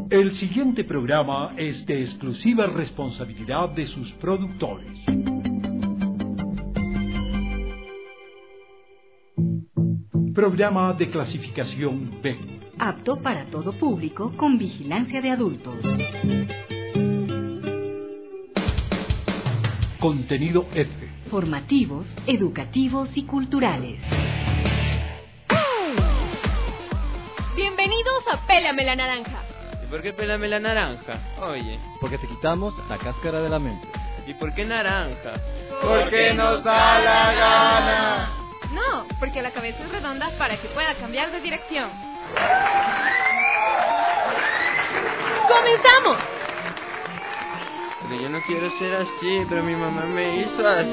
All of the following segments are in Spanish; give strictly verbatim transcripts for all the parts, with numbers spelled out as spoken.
El siguiente programa es de exclusiva responsabilidad de sus productores. Programa de clasificación B. Apto para todo público con vigilancia de adultos. Contenido F. Formativos, educativos y culturales. Bienvenidos a Pélame la Naranja. ¿Y por qué pélame la naranja? Oye. Porque te quitamos la cáscara de la mente. ¿Y por qué naranja? Porque nos da la gana. No, porque la cabeza es redonda para que pueda cambiar de dirección. ¡Comenzamos! Pero yo no quiero ser así, pero mi mamá me hizo así.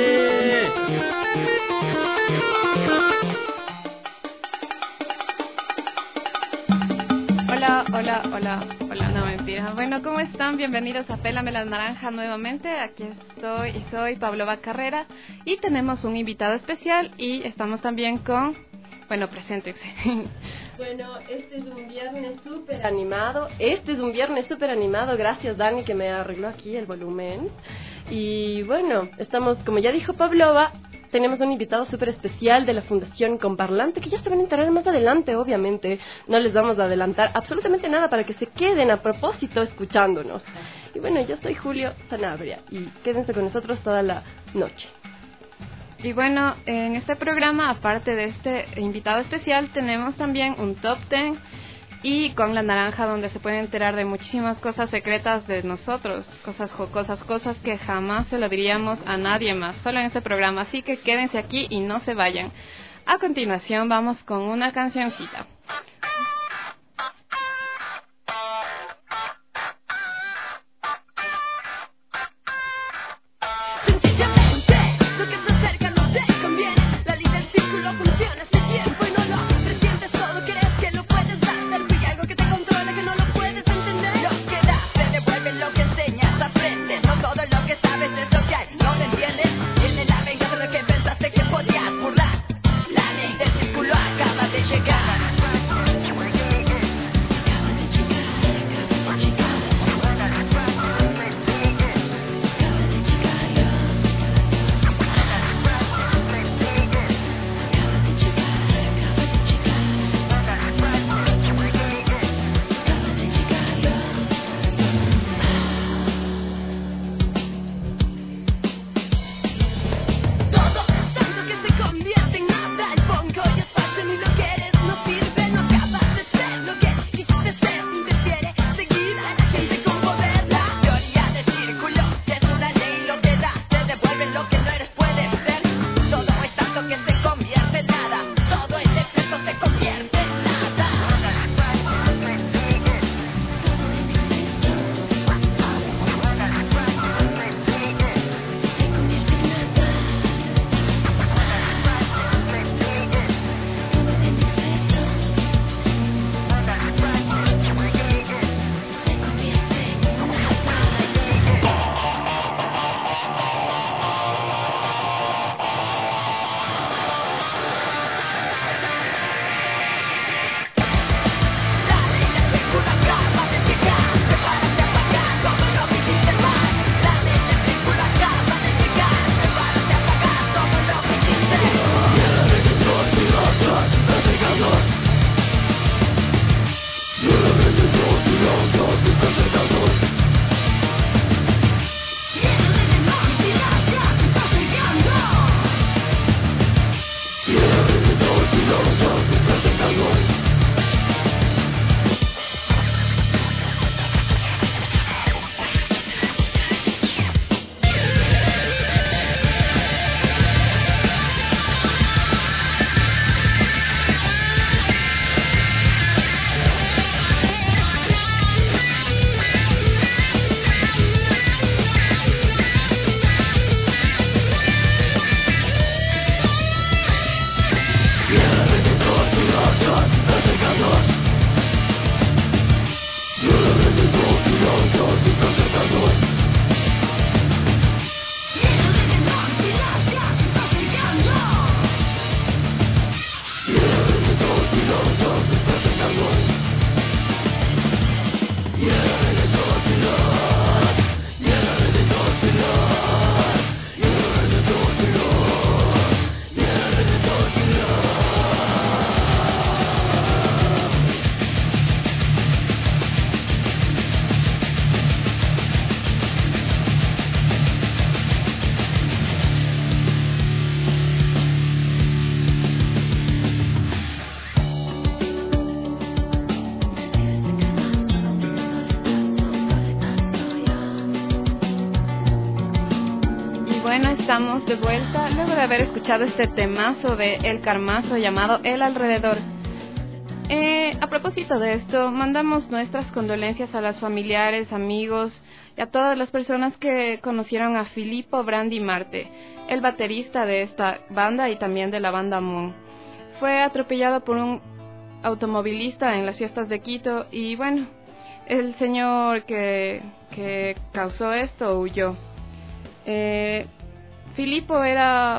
Hola, hola, hola, hola, no mentira. Bueno, ¿cómo están? Bienvenidos a Pélame la Naranja nuevamente. Aquí estoy y soy Pablova Carrera y tenemos un invitado especial y estamos también con... Bueno, preséntense. Bueno, este es un viernes súper animado. Este es un viernes súper animado. Gracias, Dani, que me arregló aquí el volumen. Y bueno, estamos, como ya dijo Pablova, tenemos un invitado súper especial de la Fundación Comparlante, que ya se van a enterar más adelante, obviamente. No les vamos a adelantar absolutamente nada para que se queden a propósito escuchándonos. Y bueno, yo soy Julio Sanabria y quédense con nosotros toda la noche. Y bueno, en este programa, aparte de este invitado especial, tenemos también un top ten y con la naranja, donde se pueden enterar de muchísimas cosas secretas de nosotros, cosas jocosas, cosas que jamás se lo diríamos a nadie más, solo en este programa. Así que quédense aquí y no se vayan. A continuación vamos con una cancioncita. Acaba de llegar. estamos de vuelta luego de haber escuchado este temazo de El Carmazo llamado El Alrededor. Eh, a propósito de esto, mandamos nuestras condolencias a las familiares, amigos y a todas las personas que conocieron a Filippo Brandi Marte, el baterista de esta banda y también de la banda Moon. Fue atropellado por un automovilista en las fiestas de Quito y bueno, el señor que, que causó esto huyó. Eh, Filippo era,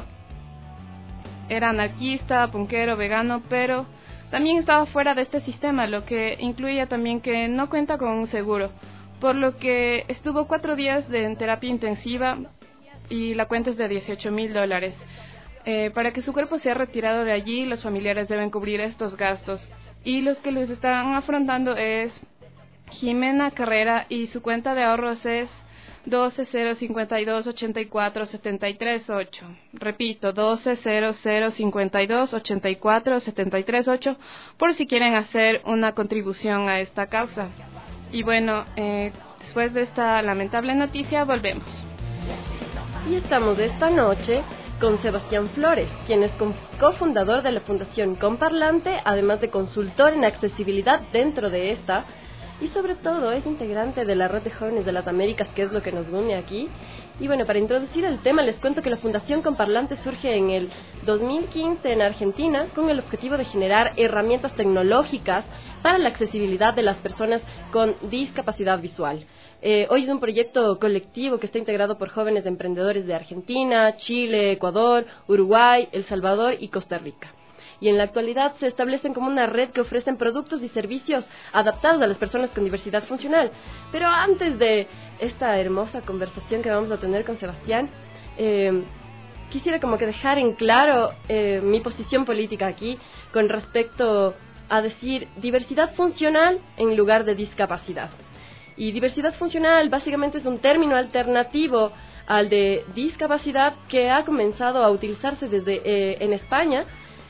era anarquista, punkero, vegano, pero también estaba fuera de este sistema, lo que incluía también que no cuenta con un seguro, por lo que estuvo cuatro días de, en terapia intensiva y la cuenta es de dieciocho mil dólares. Eh, para que su cuerpo sea retirado de allí, los familiares deben cubrir estos gastos y los que los están afrontando es Jimena Carrera y su cuenta de ahorros es doce cero cincuenta y dos ochenta y cuatro setenta y tres ocho. Repito, doce cero cero cincuenta y dos ochenta y cuatro setenta y tres ocho por si quieren hacer una contribución a esta causa. Y bueno, eh, después de esta lamentable noticia volvemos. Y estamos esta noche con Sebastián Flores, quien es cofundador de la Fundación Comparlante, además de consultor en accesibilidad dentro de esta. Y sobre todo es integrante de la Red de Jóvenes de las Américas, que es lo que nos une aquí. Y bueno, para introducir el tema les cuento que la Fundación Comparlante surge en el dos mil quince en Argentina con el objetivo de generar herramientas tecnológicas para la accesibilidad de las personas con discapacidad visual. Eh, hoy es un proyecto colectivo que está integrado por jóvenes emprendedores de Argentina, Chile, Ecuador, Uruguay, El Salvador y Costa Rica. Y en la actualidad se establecen como una red que ofrecen productos y servicios adaptados a las personas con diversidad funcional. Pero antes de esta hermosa conversación que vamos a tener con Sebastián, eh, quisiera como que dejar en claro eh, mi posición política aquí con respecto a decir diversidad funcional en lugar de discapacidad. Y diversidad funcional básicamente es un término alternativo al de discapacidad que ha comenzado a utilizarse desde eh, en España.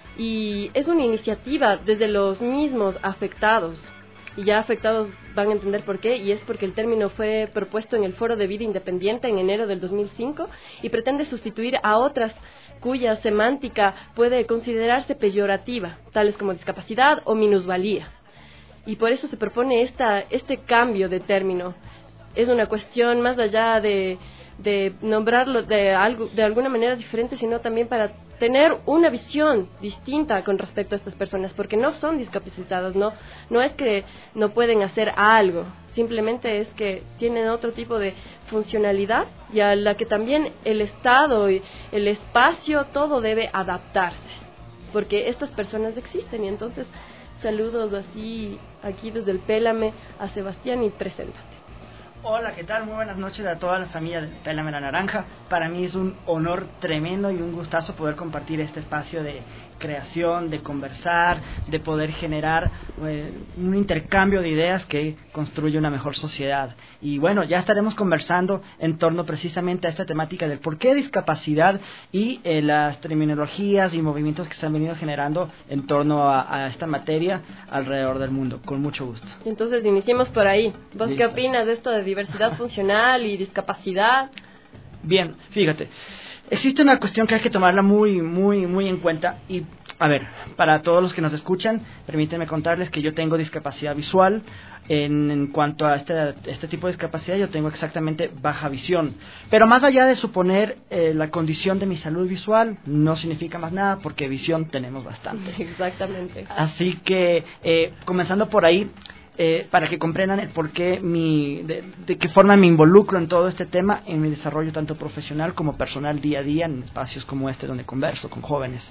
Y es una iniciativa desde los mismos afectados, y ya afectados van a entender por qué, y es porque el término fue propuesto en el Foro de Vida Independiente en enero del dos mil cinco y pretende sustituir a otras cuya semántica puede considerarse peyorativa, tales como discapacidad o minusvalía. Y por eso se propone esta, este cambio de término. Es una cuestión más allá de, de nombrarlo de, algo, de alguna manera diferente, sino también para tener una visión distinta con respecto a estas personas, porque no son discapacitadas, no, no es que no pueden hacer algo, simplemente es que tienen otro tipo de funcionalidad y a la que también el Estado y el espacio, todo debe adaptarse, porque estas personas existen. Y entonces saludos así aquí desde el Pélame a Sebastián y preséntate. Hola, ¿qué tal? Muy buenas noches a toda la familia de Pélame la Naranja. Para mí es un honor tremendo y un gustazo poder compartir este espacio de creación, de conversar, de poder generar eh, un intercambio de ideas que construye una mejor sociedad. Y bueno, ya estaremos conversando en torno precisamente a esta temática del por qué discapacidad y eh, las terminologías y movimientos que se han venido generando en torno a, a esta materia alrededor del mundo. Con mucho gusto. Entonces iniciemos por ahí. ¿Vos Listo. qué opinas de esto de diversidad funcional y discapacidad? Bien, fíjate. Existe una cuestión que hay que tomarla muy, muy, muy en cuenta. Y, a ver, para todos los que nos escuchan, permítanme contarles que yo tengo discapacidad visual. En, en cuanto a este, este tipo de discapacidad, yo tengo exactamente baja visión. Pero más allá de suponer eh, la condición de mi salud visual, no significa más nada, porque visión tenemos bastante. Exactamente. Así que, eh, comenzando por ahí, Eh, para que comprendan el por qué mi, de, de qué forma me involucro en todo este tema, en mi desarrollo tanto profesional como personal día a día en espacios como este donde converso con jóvenes.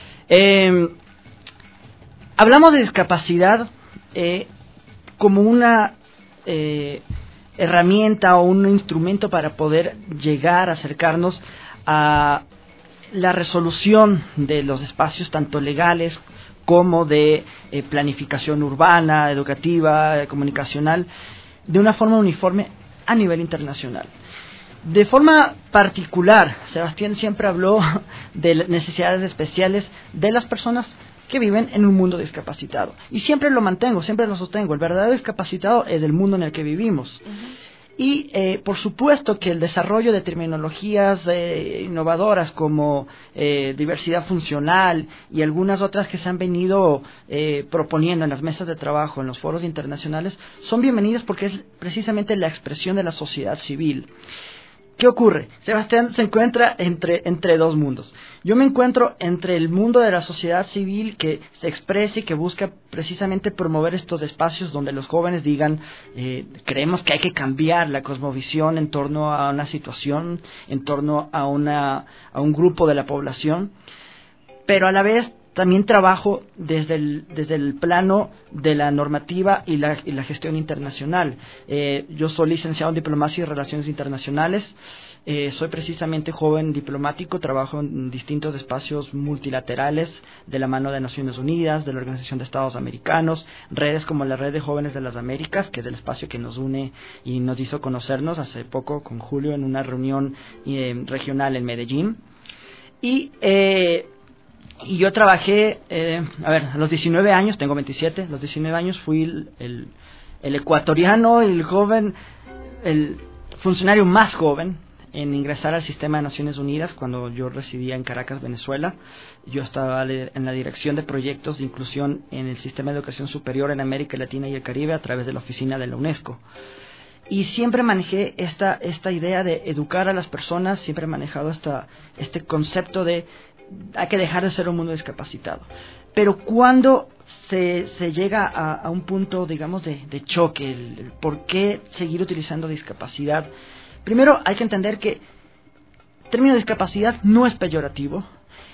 Eh, hablamos de discapacidad eh, como una eh, herramienta o un instrumento para poder llegar, acercarnos a la resolución de los espacios tanto legales como de eh, planificación urbana, educativa, eh, comunicacional, de una forma uniforme a nivel internacional. De forma particular, Sebastián siempre habló de necesidades especiales de las personas que viven en un mundo discapacitado. Y siempre lo mantengo, siempre lo sostengo. El verdadero discapacitado es el mundo en el que vivimos. Uh-huh. Y, eh, por supuesto, que el desarrollo de terminologías eh, innovadoras como eh, diversidad funcional y algunas otras que se han venido eh, proponiendo en las mesas de trabajo, en los foros internacionales, son bienvenidas porque es precisamente la expresión de la sociedad civil. ¿Qué ocurre? Sebastián se encuentra entre, entre dos mundos. Yo me encuentro entre el mundo de la sociedad civil que se expresa y que busca precisamente promover estos espacios donde los jóvenes digan, eh, creemos que hay que cambiar la cosmovisión en torno a una situación, en torno a, una, a un grupo de la población, pero a la vez también trabajo desde el, desde el plano de la normativa y la, y la gestión internacional. Eh, yo soy licenciado en Diplomacia y Relaciones Internacionales. Eh, soy precisamente joven diplomático, trabajo en distintos espacios multilaterales de la mano de Naciones Unidas, de la Organización de Estados Americanos, redes como la Red de Jóvenes de las Américas, que es el espacio que nos une y nos hizo conocernos hace poco con Julio en una reunión eh, regional en Medellín. Y... Eh, Y yo trabajé, eh, a ver, a los diecinueve años, tengo veintisiete, a los diecinueve años fui el, el, el ecuatoriano, el joven, el funcionario más joven en ingresar al sistema de Naciones Unidas cuando yo residía en Caracas, Venezuela. Yo estaba en la dirección de proyectos de inclusión en el sistema de educación superior en América Latina y el Caribe a través de la oficina de la UNESCO. Y siempre manejé esta, esta idea de educar a las personas, siempre he manejado esta, este concepto de hay que dejar de ser un mundo discapacitado. Pero cuando se, se llega a, a un punto, digamos, de, de choque, el, el por qué seguir utilizando discapacidad, primero hay que entender que el término discapacidad no es peyorativo.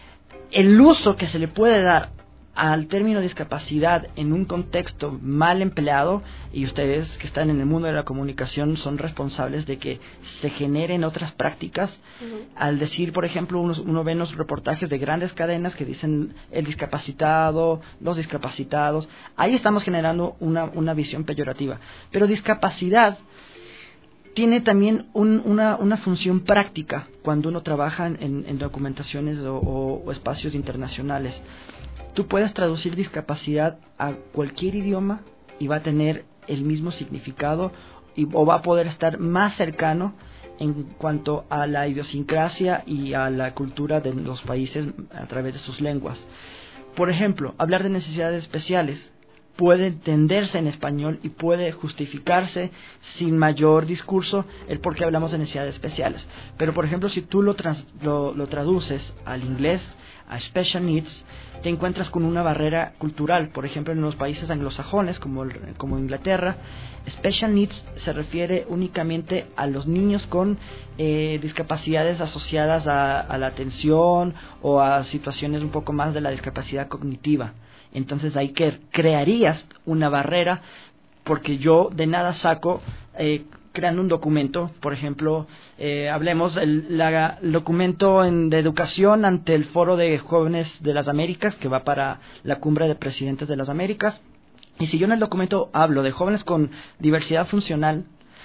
El uso que se le puede dar al término discapacidad en un contexto mal empleado, y ustedes que están en el mundo de la comunicación son responsables de que se generen otras prácticas. Uh-huh. Al decir, por ejemplo, uno, uno ve en los reportajes de grandes cadenas que dicen el discapacitado, los discapacitados, ahí estamos generando una, una visión peyorativa. Pero discapacidad tiene también un, una, una función práctica cuando uno trabaja en, en documentaciones o, o, o espacios internacionales. Tú puedes traducir discapacidad a cualquier idioma y va a tener el mismo significado y, o va a poder estar más cercano en cuanto a la idiosincrasia y a la cultura de los países a través de sus lenguas. Por ejemplo, hablar de necesidades especiales puede entenderse en español y puede justificarse sin mayor discurso el por qué hablamos de necesidades especiales. Pero, por ejemplo, si tú lo, trans, lo, lo traduces al inglés, a special needs, te encuentras con una barrera cultural. Por ejemplo, en los países anglosajones como, el, como Inglaterra, special needs se refiere únicamente a los niños con eh, discapacidades asociadas a, a la atención o a situaciones un poco más de la discapacidad cognitiva. Entonces ahí que crearías una barrera, porque yo de nada saco eh, creando un documento, por ejemplo, eh, hablemos el, la, el documento en, de educación ante el Foro de Jóvenes de las Américas, que va para la Cumbre de Presidentes de las Américas, y si yo en el documento hablo de jóvenes con diversidad funcional,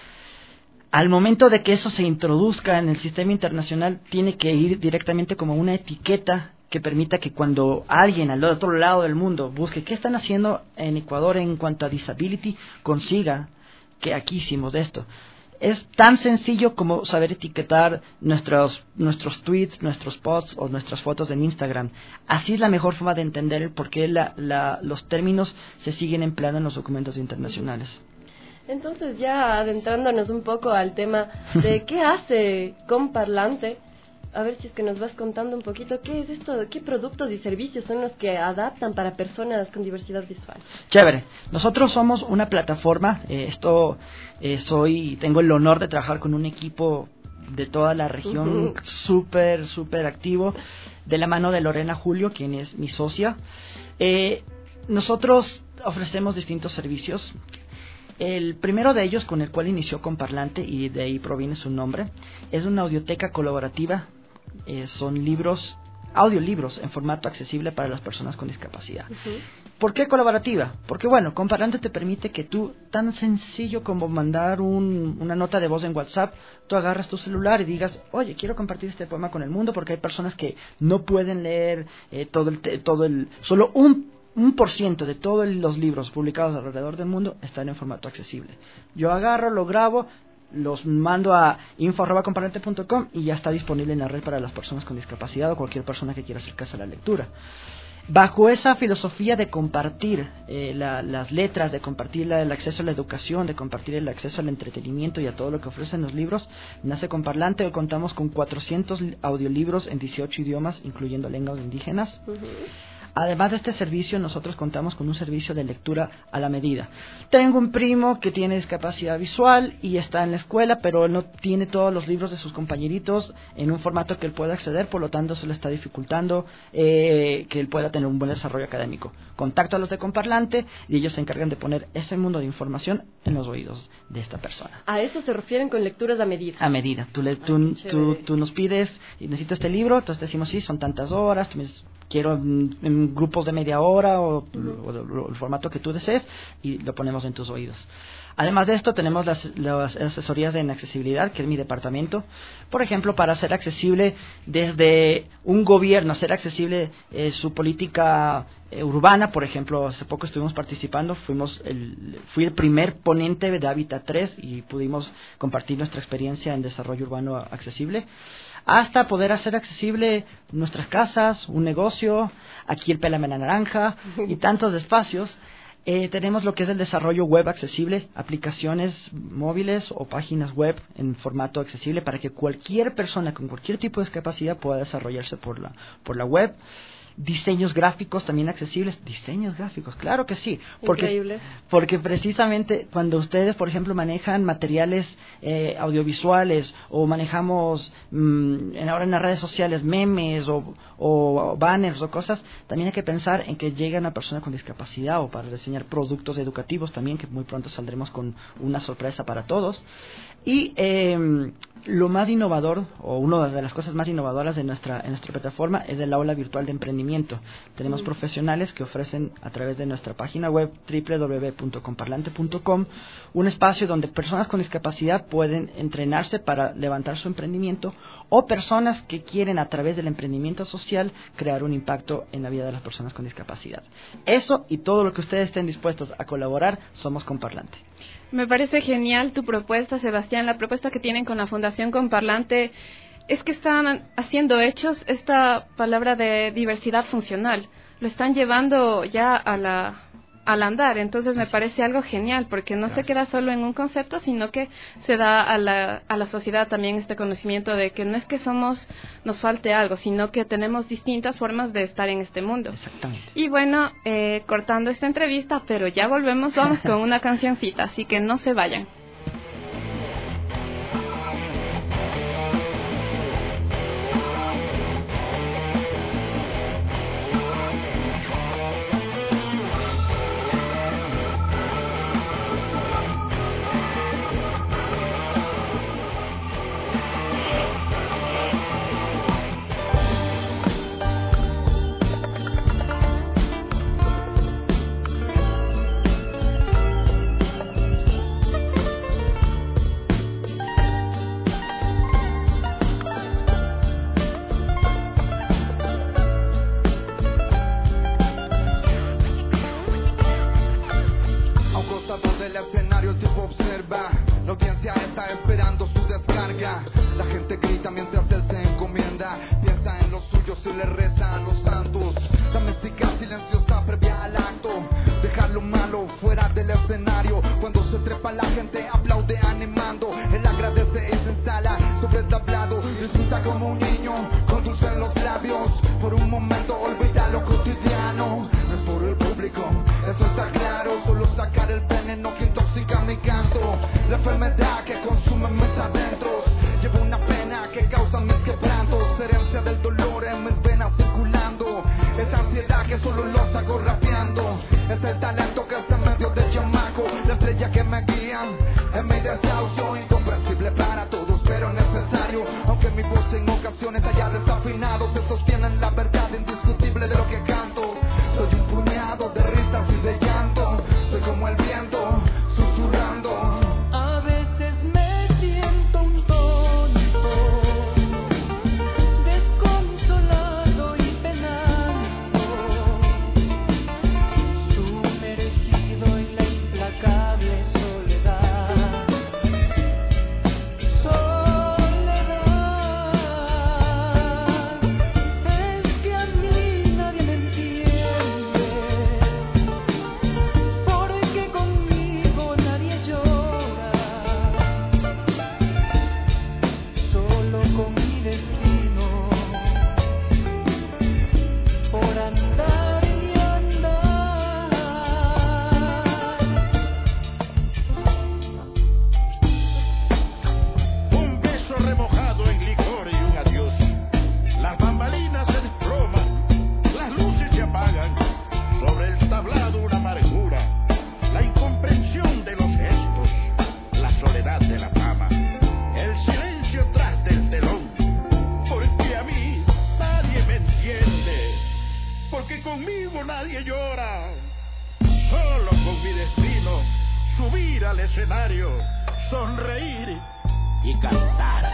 al momento de que eso se introduzca en el sistema internacional, tiene que ir directamente como una etiqueta que permita que cuando alguien al otro lado del mundo busque qué están haciendo en Ecuador en cuanto a disability, consiga que aquí hicimos esto. Es tan sencillo como saber etiquetar nuestros, nuestros tweets, nuestros posts o nuestras fotos en Instagram. Así es la mejor forma de entender el por qué la, la, los términos se siguen empleando en los documentos internacionales. Entonces, ya adentrándonos un poco al tema de qué hace Comparlante, a ver si es que nos vas contando un poquito qué es esto, qué productos y servicios son los que adaptan para personas con diversidad visual. Chévere. Nosotros somos una plataforma. Eh, esto eh, soy, tengo el honor de trabajar con un equipo de toda la región uh-huh. súper, súper activo, de la mano de Lorena Julio, quien es mi socia. Eh, nosotros ofrecemos distintos servicios. El primero de ellos, con el cual inició Comparlante, y de ahí proviene su nombre, es una audioteca colaborativa. Eh, son libros, audiolibros en formato accesible para las personas con discapacidad. Uh-huh. ¿Por qué colaborativa? Porque, bueno, Comparlante te permite que tú, tan sencillo como mandar un, una nota de voz en WhatsApp, tú agarras tu celular y digas, oye, quiero compartir este poema con el mundo, porque hay personas que no pueden leer eh, todo el, todo el, solo un un por ciento de todos los libros publicados alrededor del mundo están en formato accesible. Yo agarro, lo grabo, los mando a info arroba comparlante punto com y ya está disponible en la red para las personas con discapacidad o cualquier persona que quiera acercarse a la lectura. Bajo esa filosofía de compartir eh, la, las letras, de compartir la, el acceso a la educación, de compartir el acceso al entretenimiento y a todo lo que ofrecen los libros, nace Comparlante. Hoy contamos con cuatrocientos audiolibros en dieciocho idiomas, incluyendo lenguas indígenas. Uh-huh. Además de este servicio, nosotros contamos con un servicio de lectura a la medida. Tengo un primo que tiene discapacidad visual y está en la escuela, pero no tiene todos los libros de sus compañeritos en un formato que él pueda acceder, por lo tanto se le está dificultando eh, que él pueda tener un buen desarrollo académico. Contacto a los de Comparlante y ellos se encargan de poner ese mundo de información en los oídos de esta persona. ¿A eso se refieren con lecturas a medida? A medida. Tú, le, tú, Ay, tú, tú nos pides, necesito este libro, entonces decimos, sí, son tantas horas, tú me dices, quiero en, en grupos de media hora o, uh-huh. o, o el formato que tú desees y lo ponemos en tus oídos. Además de esto tenemos las, las asesorías en accesibilidad, que es mi departamento. Por ejemplo, para hacer accesible desde un gobierno, hacer accesible eh, su política eh, urbana. Por ejemplo, hace poco estuvimos participando, fuimos el, fui el primer ponente de Hábitat tres y pudimos compartir nuestra experiencia en desarrollo urbano accesible. Hasta poder hacer accesible nuestras casas, un negocio, aquí el Pélame la Naranja y tantos espacios. Eh, tenemos lo que es el desarrollo web accesible, aplicaciones móviles o páginas web en formato accesible para que cualquier persona con cualquier tipo de discapacidad pueda desarrollarse por la, por la web. Diseños gráficos también accesibles. Diseños gráficos, claro que sí. Porque, Increíble. Porque precisamente cuando ustedes, por ejemplo, manejan materiales eh, audiovisuales o manejamos mmm, en, ahora en las redes sociales memes o, o banners o cosas, también hay que pensar en que llegue una persona con discapacidad o para diseñar productos educativos también, que muy pronto saldremos con una sorpresa para todos. Y eh, lo más innovador, o una de las cosas más innovadoras de nuestra, en nuestra plataforma es el aula virtual de emprendimiento. Tenemos mm. profesionales que ofrecen a través de nuestra página web doble u doble u doble u punto comparlante punto com un espacio donde personas con discapacidad pueden entrenarse para levantar su emprendimiento o personas que quieren a través del emprendimiento social crear un impacto en la vida de las personas con discapacidad. Eso y todo lo que ustedes estén dispuestos a colaborar, somos Comparlante. Me parece genial tu propuesta, Sebastián. La propuesta que tienen con la Fundación Comparlante es que están haciendo hechos esta palabra de diversidad funcional. Lo están llevando ya a la, al andar. Entonces me parece algo genial porque no Gracias. se queda solo en un concepto, sino que se da a la, a la sociedad también este conocimiento de que no es que somos, nos falte algo, sino que tenemos distintas formas de estar en este mundo. Exactamente. Y bueno, eh, cortando esta entrevista, pero ya volvemos, vamos con una cancioncita, así que no se vayan. Implacable soledad. escenario, sonreír y cantar.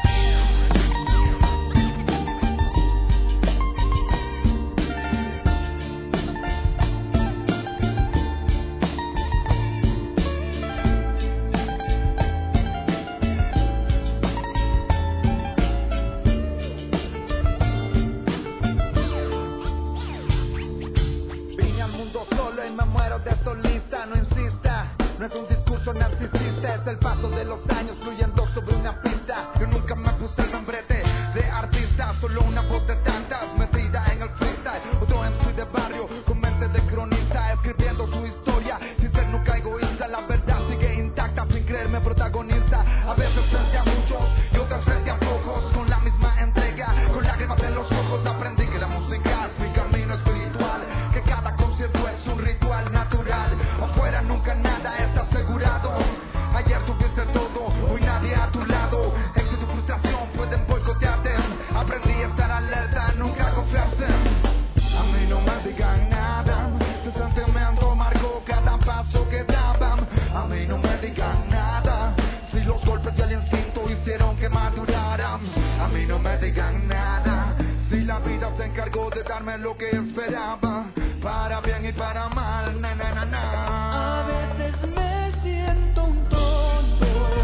No es un discurso narcisista, es el paso de los años fluyendo sobre una pista. Yo nunca me puse el membrete de artista, solo una voz de tantas metida en el freestyle. Otro M C de barrio con mente de cronista, escribiendo su historia sin ser nunca egoísta. La verdad sigue intacta sin creerme protagonista. A veces frente a muchos y otras frente a pocos, con la misma entrega, con lágrimas en los ojos. Aprendí que la música es mi camino espiritual, que cada concierto es un ritual natural. Afuera nunca nada está asegurado. Ayer tuviste todo, hoy nadie a tu lado. Éxito y frustración pueden boicotearte. Aprendí a estar alerta, nunca confiarse. A mí no me digan nada, tu sentimiento marcó cada paso que daban. A mí no me digan nada, si los golpes y el instinto hicieron que maduraran. A mí no me digan nada, si la vida se encargó de darme lo que esperaba, para bien y para mal, na na na na. A veces me siento un tonto,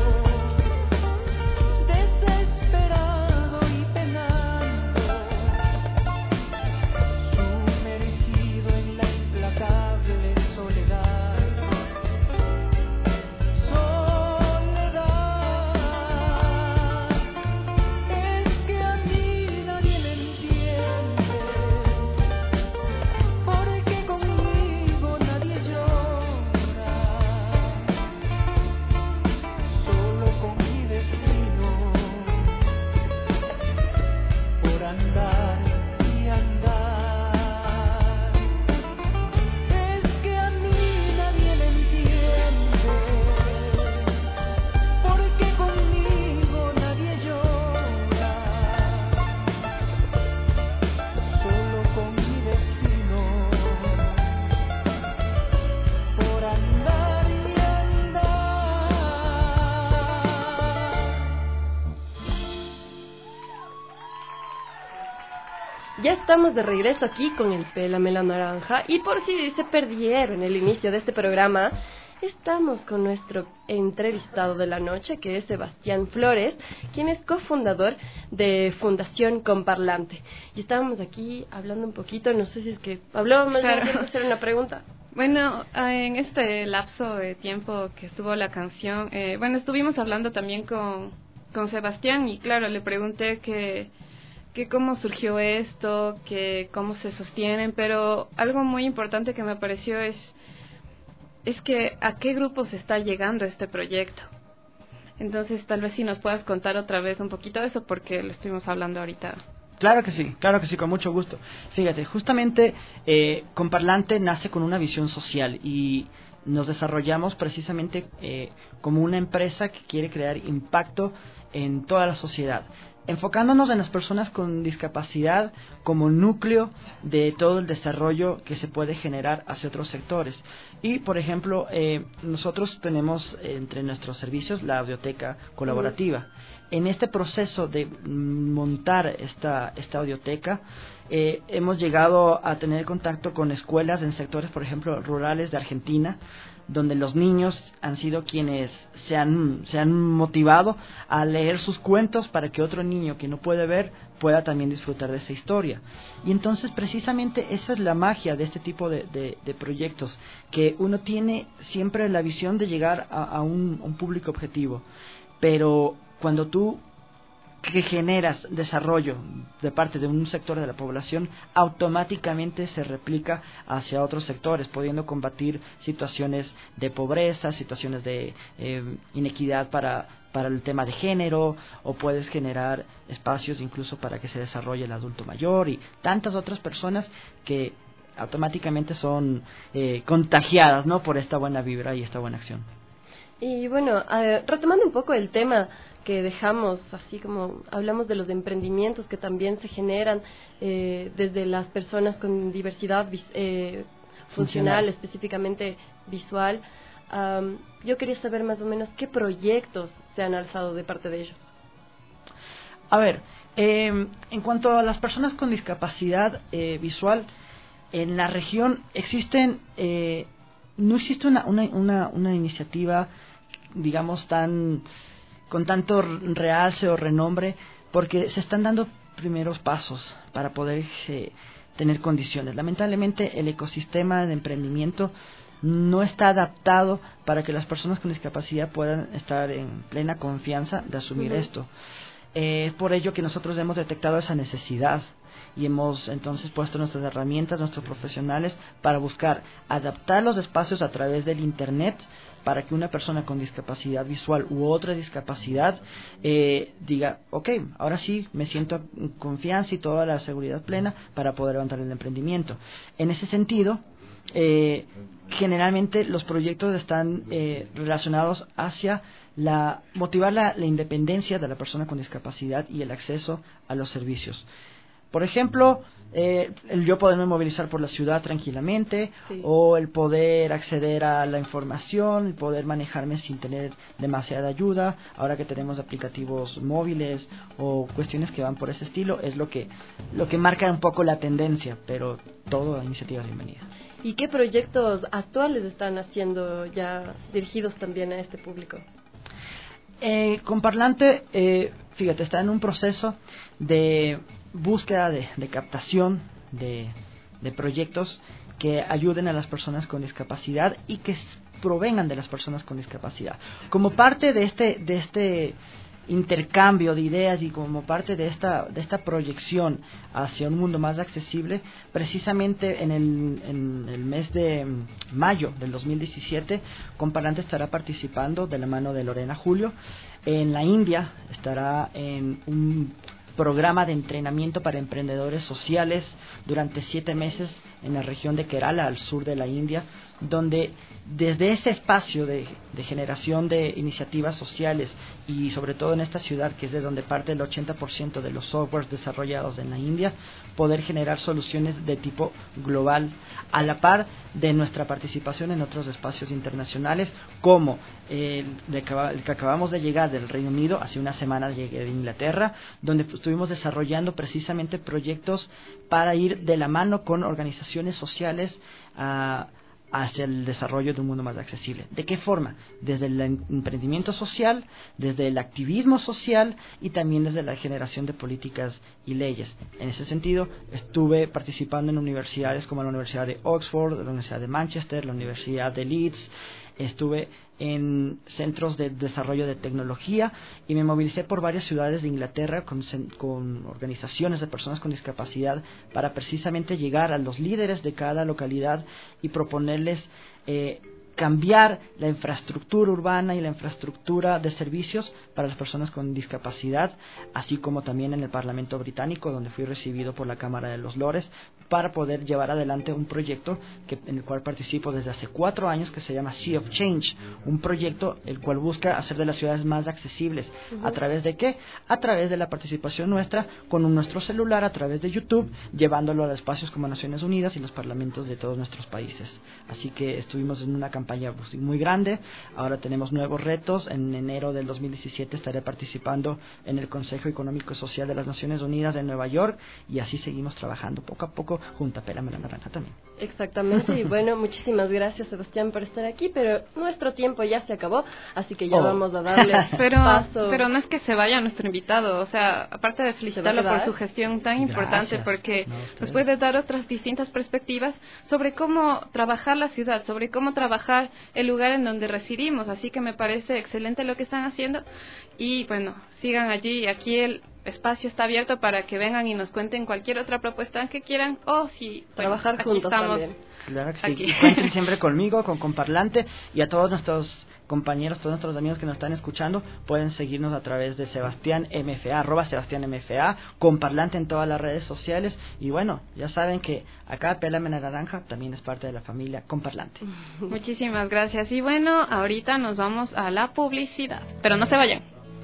desesperado y penando, sumergido en la implacable soledad. Soledad, es que a mí nadie me entiende, porque conmigo nadie llora, solo con mi destino, por andar y andar. Es que a mí nadie me entiende, porque conmigo nadie llora, solo con mi destino, por andar y andar. Ya estamos de regreso aquí con el Pélame la Naranja, y por si se perdieron el inicio de este programa, estamos con nuestro entrevistado de la noche, que es Sebastián Flores, quien es cofundador de Fundación Comparlante. Y estábamos aquí hablando un poquito, no sé si es que Pablo me Claro. quiere hacer una pregunta. Bueno, en este lapso de tiempo que estuvo la canción, eh, bueno, estuvimos hablando también con, con Sebastián y claro, le pregunté que, que cómo surgió esto, que cómo se sostienen, pero algo muy importante que me pareció es, es que a qué grupo se está llegando este proyecto. Entonces, tal vez si nos puedas contar otra vez un poquito de eso, porque lo estuvimos hablando ahorita. Claro que sí, claro que sí, con mucho gusto. Fíjate, justamente eh, Comparlante nace con una visión social y nos desarrollamos precisamente eh, como una empresa que quiere crear impacto en toda la sociedad, enfocándonos en las personas con discapacidad como núcleo de todo el desarrollo que se puede generar hacia otros sectores. Y, por ejemplo, eh, nosotros tenemos eh, entre nuestros servicios la audioteca colaborativa. En este proceso de montar esta, esta audioteca, eh, hemos llegado a tener contacto con escuelas en sectores, por ejemplo, rurales de Argentina, donde los niños han sido quienes se han, se han motivado a leer sus cuentos para que otro niño que no puede ver pueda también disfrutar de esa historia. Y entonces precisamente esa es la magia de este tipo de, de, de proyectos, que uno tiene siempre la visión de llegar a, a un, un público objetivo, pero cuando tú que generas desarrollo de parte de un sector de la población, automáticamente se replica hacia otros sectores, pudiendo combatir situaciones de pobreza, situaciones de eh, inequidad para, para el tema de género, o puedes generar espacios incluso para que se desarrolle el adulto mayor y tantas otras personas que automáticamente son eh, contagiadas, ¿no?, por esta buena vibra y esta buena acción. Y bueno, eh, retomando un poco el tema que dejamos, así como hablamos de los emprendimientos que también se generan eh, desde las personas con diversidad vis- eh, funcional, Funcional. específicamente visual, Um, yo quería saber más o menos qué proyectos se han alzado de parte de ellos. A ver, eh, en cuanto a las personas con discapacidad eh, visual, en la región existen, eh, no existe una, una, una, una iniciativa, digamos, tan con tanto realce o renombre, porque se están dando primeros pasos para poder eh, tener condiciones. Lamentablemente, el ecosistema de emprendimiento no está adaptado para que las personas con discapacidad puedan estar en plena confianza de asumir uh-huh. esto. Es eh, por ello que nosotros hemos detectado esa necesidad y hemos entonces puesto nuestras herramientas, nuestros profesionales, para buscar adaptar los espacios a través del Internet para que una persona con discapacidad visual u otra discapacidad eh, diga, ok, ahora sí me siento en confianza y toda la seguridad plena para poder levantar el emprendimiento. En ese sentido, eh, generalmente los proyectos están eh, relacionados hacia la motivar la, la independencia de la persona con discapacidad y el acceso a los servicios. Por ejemplo, eh, el yo poderme movilizar por la ciudad tranquilamente, sí. o el poder acceder a la información, el poder manejarme sin tener demasiada ayuda. Ahora que tenemos aplicativos móviles o cuestiones que van por ese estilo, es lo que lo que marca un poco la tendencia, pero todo iniciativas bienvenidas. ¿Y qué proyectos actuales están haciendo ya dirigidos también a este público? Eh, Comparlante, eh, fíjate, está en un proceso de búsqueda de, de captación de, de proyectos que ayuden a las personas con discapacidad y que provengan de las personas con discapacidad. Como parte de este de este intercambio de ideas y como parte de esta de esta proyección hacia un mundo más accesible, precisamente en el, en el mes de mayo del dos mil diecisiete, Comparlante estará participando de la mano de Lorena Julio. En la India estará en un programa de entrenamiento para emprendedores sociales durante siete meses en la región de Kerala, al sur de la India, donde desde ese espacio de, de generación de iniciativas sociales y sobre todo en esta ciudad, que es de donde parte el ochenta por ciento de los softwares desarrollados en la India, poder generar soluciones de tipo global, a la par de nuestra participación en otros espacios internacionales, como el, de, el que acabamos de llegar del Reino Unido. Hace una semana llegué de Inglaterra, donde estuvimos desarrollando precisamente proyectos para ir de la mano con organizaciones sociales a hacia el desarrollo de un mundo más accesible. ¿De qué forma? Desde el emprendimiento social, desde el activismo social y también desde la generación de políticas y leyes. En ese sentido, estuve participando en universidades como la Universidad de Oxford, la Universidad de Manchester, la Universidad de Leeds. Estuve en centros de desarrollo de tecnología y me movilicé por varias ciudades de Inglaterra con, con organizaciones de personas con discapacidad para precisamente llegar a los líderes de cada localidad y proponerles eh, cambiar la infraestructura urbana y la infraestructura de servicios para las personas con discapacidad, así como también en el Parlamento británico, donde fui recibido por la Cámara de los Lores para poder llevar adelante un proyecto que, en el cual participo desde hace cuatro años, que se llama Sea of Change, un proyecto el cual busca hacer de las ciudades más accesibles. Uh-huh. ¿A través de qué? A través de la participación nuestra con un, nuestro celular, a través de YouTube, llevándolo a espacios como Naciones Unidas y los parlamentos de todos nuestros países. Así que estuvimos en una campaña muy grande. Ahora tenemos nuevos retos. En enero del dos mil diecisiete estaré participando en el Consejo Económico y Social de las Naciones Unidas en Nueva York, y así seguimos trabajando poco a poco junto a Pélame la Naranja también. Exactamente, y bueno, muchísimas gracias, Sebastián, por estar aquí, pero nuestro tiempo ya se acabó, así que ya oh. vamos a darle pero, paso. Pero no es que se vaya nuestro invitado, o sea, aparte de felicitarlo por su gestión tan gracias. importante, porque no, nos puede dar otras distintas perspectivas sobre cómo trabajar la ciudad, sobre cómo trabajar el lugar en donde residimos, así que me parece excelente lo que están haciendo, y bueno, sigan allí, aquí el espacio está abierto para que vengan y nos cuenten cualquier otra propuesta que quieran, o si bueno, trabajar aquí juntos estamos. También. Claro que sí, aquí. Y cuenten siempre conmigo, con Comparlante, y a todos nuestros compañeros, todos nuestros amigos que nos están escuchando, pueden seguirnos a través de Sebastián M F A, arroba Sebastián M F A, Comparlante en todas las redes sociales, y bueno, ya saben que acá Pélame la Naranja también es parte de la familia Comparlante. Muchísimas gracias, y bueno, ahorita nos vamos a la publicidad, pero no se vayan.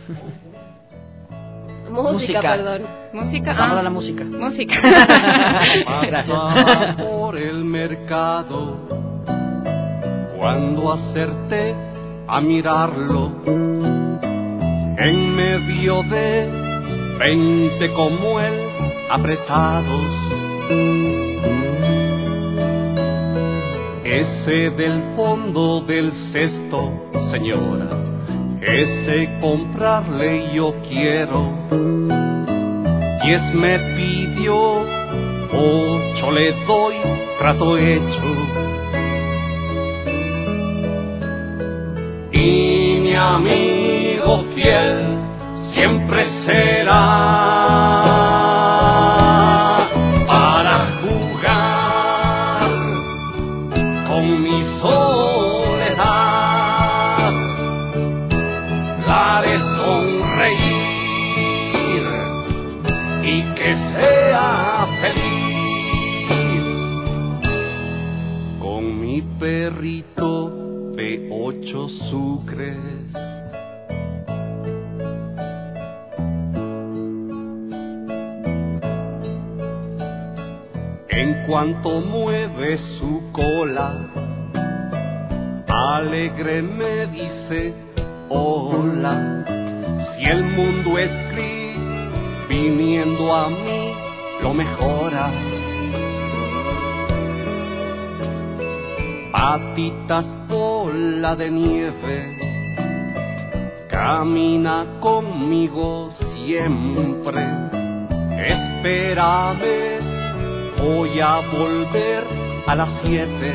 Música, música, perdón. Música. Vamos ah, a la música. Música. Pasa por el mercado cuando acerté a mirarlo en medio de veinte como él apretados. Ese del fondo del cesto, señora, ese comprarle yo quiero. Diez me pidió, ocho le doy, trato hecho. Y mi amigo fiel siempre será para jugar con mi soledad. La haré sonreír y que sea feliz con mi perrito de ocho sucres. En cuanto mueve su cola, alegre me dice hola. Si el mundo es gris, viniendo a mí lo mejora. Patitas bola de nieve, camina conmigo siempre. Espérame, voy a volver a las siete.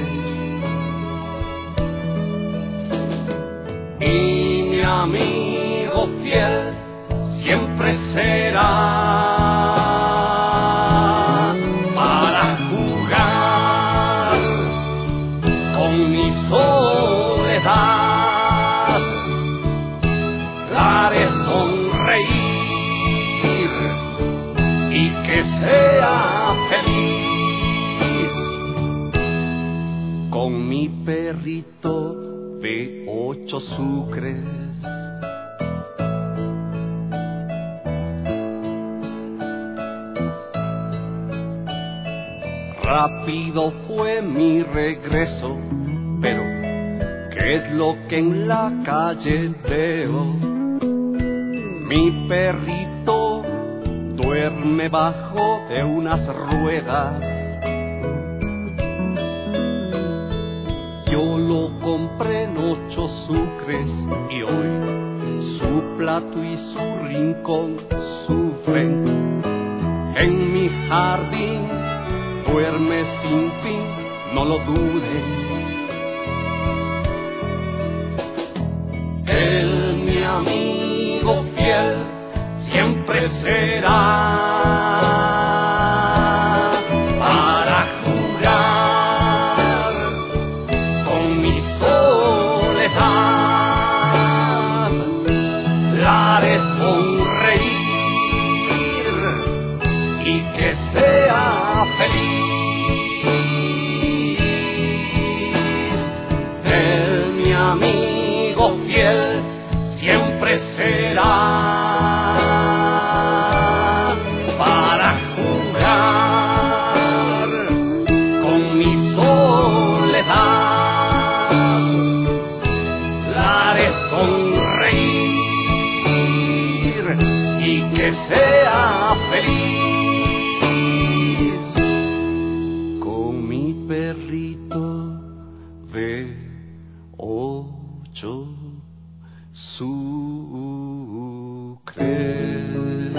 Y mi amigo fiel siempre serás para jugar con mi soledad. La haré sonreír y que sea feliz con mi perrito de ocho sucres. Rápido fue mi regreso, pero ¿qué es lo que en la calle veo? Mi perrito duerme bajo de unas ruedas. Yo lo compré en ocho sucres y hoy su plato y su rincón sufren. En mi jardín duerme sin fin, no lo dudes. Él, mi amigo fiel, siempre será para jugar con mi soledad. La haré sonreír y que sea feliz. Él, mi amigo fiel, siempre será para jugar con mi soledad. La haré sonreír y que sea feliz con mi perrito de ocho sucres.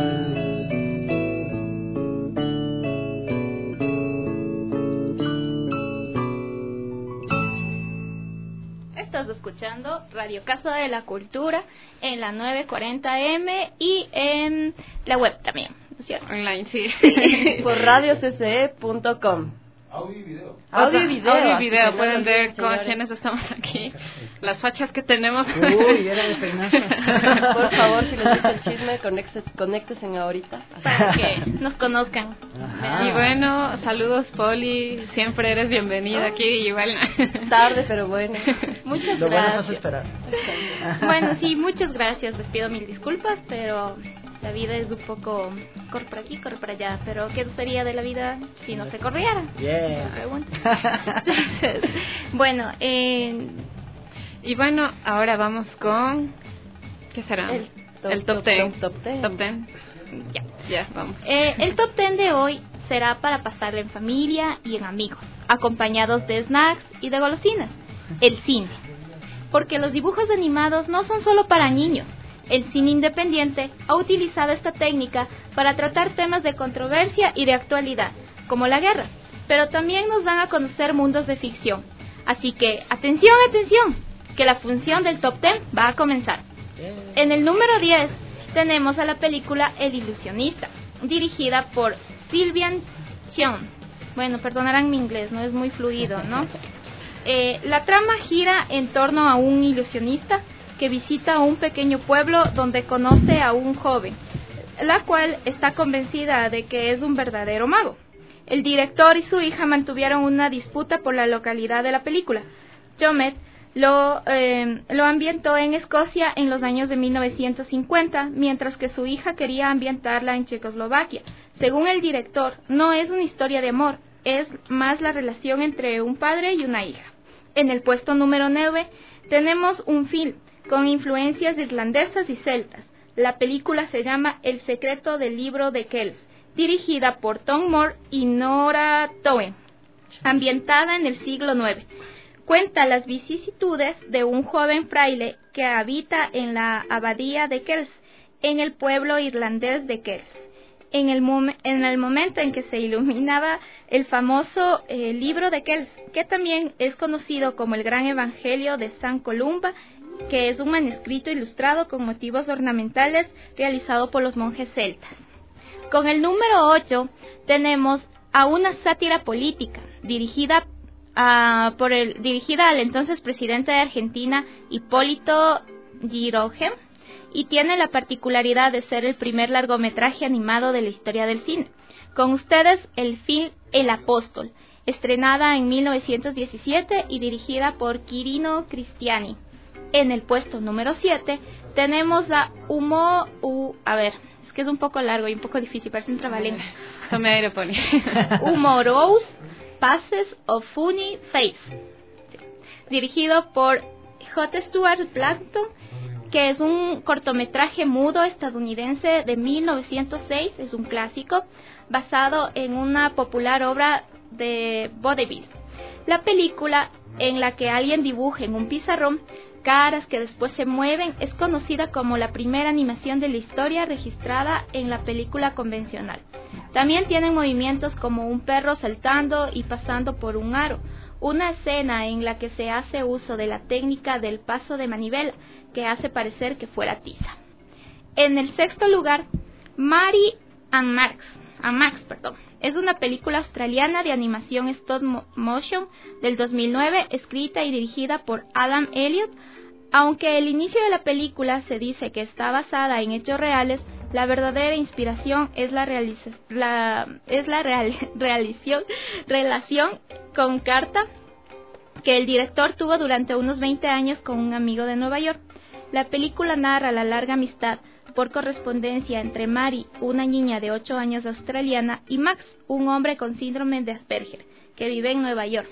Estás escuchando Radio Casa de la Cultura en la novecientos cuarenta eme y en la web también, ¿no es cierto? Online, sí. Por radio c c e punto com. Audio y video. Audio y video. Audio y video. Así Pueden ver con señores. quiénes estamos aquí. Las fachas que tenemos. Uy, era de peinazo. Por favor, si les gusta el chisme, conéctense, conéctense ahorita. Para que nos conozcan. Ajá. Y bueno, saludos Poli, siempre eres bienvenida aquí igual. Tarde, pero bueno. Muchas Lo bueno es gracias. esperar. Bueno, sí, muchas gracias. Les pido mil disculpas, pero La vida es un poco corre por aquí, corre por allá, pero ¿qué sería de la vida si no se corriera? Yeah. Pregunta. Bueno, eh... y bueno, ahora vamos con ¿qué será? El top, el top, top, ten. top, top ten. Top ten. Ya, ya, vamos. Eh, el top ten de hoy será para pasarlo en familia y en amigos, acompañados de snacks y de golosinas. El cine. Porque los dibujos animados no son solo para niños. El cine independiente ha utilizado esta técnica para tratar temas de controversia y de actualidad, como la guerra, pero también nos dan a conocer mundos de ficción. Así que, atención, atención, que la función del top ten va a comenzar. En el número diez tenemos a la película El Ilusionista, dirigida por Sylvian Cheon. Bueno, perdonarán mi inglés, no es muy fluido, ¿no? Eh, la trama gira en torno a un ilusionista que visita un pequeño pueblo donde conoce a un joven, la cual está convencida de que es un verdadero mago. El director y su hija mantuvieron una disputa por la localidad de la película. Chomet lo, eh, lo ambientó en Escocia en los años de mil novecientos cincuenta, mientras que su hija quería ambientarla en Checoslovaquia. Según el director, no es una historia de amor, es más la relación entre un padre y una hija. En el puesto número nueve tenemos un film con influencias irlandesas y celtas. La película se llama El secreto del libro de Kells, dirigida por Tom Moore y Nora Towen, ambientada en el siglo nueve. Cuenta las vicisitudes de un joven fraile que habita en la abadía de Kells, en el pueblo irlandés de Kells. En el, mom- en el momento en que se iluminaba el famoso eh, libro de Kells, que también es conocido como el Gran Evangelio de San Columba, que es un manuscrito ilustrado con motivos ornamentales realizado por los monjes celtas. Con el número ocho tenemos a una sátira política dirigida, a, por el, dirigida al entonces presidente de Argentina, Hipólito Yrigoyen, y tiene la particularidad de ser el primer largometraje animado de la historia del cine. Con ustedes el film El Apóstol, estrenada en mil novecientos diecisiete y dirigida por Quirino Cristiani. En el puesto número siete tenemos la Humo... Uh, a ver, es que es un poco largo y un poco difícil, parece un trabalengua. Tome aire, Poli. Humorous Passes of Funny Face, sí. Dirigido por J. Stuart Blackton, que es un cortometraje mudo estadounidense de mil novecientos seis, es un clásico, basado en una popular obra de vaudeville. La película, en la que alguien dibuja en un pizarrón caras que después se mueven, es conocida como la primera animación de la historia registrada en la película convencional. También tienen movimientos como un perro saltando y pasando por un aro, una escena en la que se hace uso de la técnica del paso de manivela, que hace parecer que fuera tiza. En el sexto lugar, Mary and Max, and Max perdón, es una película australiana de animación stop motion del dos mil nueve, escrita y dirigida por Adam Elliott. Aunque el inicio de la película se dice que está basada en hechos reales, la verdadera inspiración es la, realiza- la, es la real- realización, relación con carta que el director tuvo durante unos veinte años con un amigo de Nueva York. La película narra la larga amistad por correspondencia entre Mary, una niña de ocho años australiana, y Max, un hombre con síndrome de Asperger, que vive en Nueva York.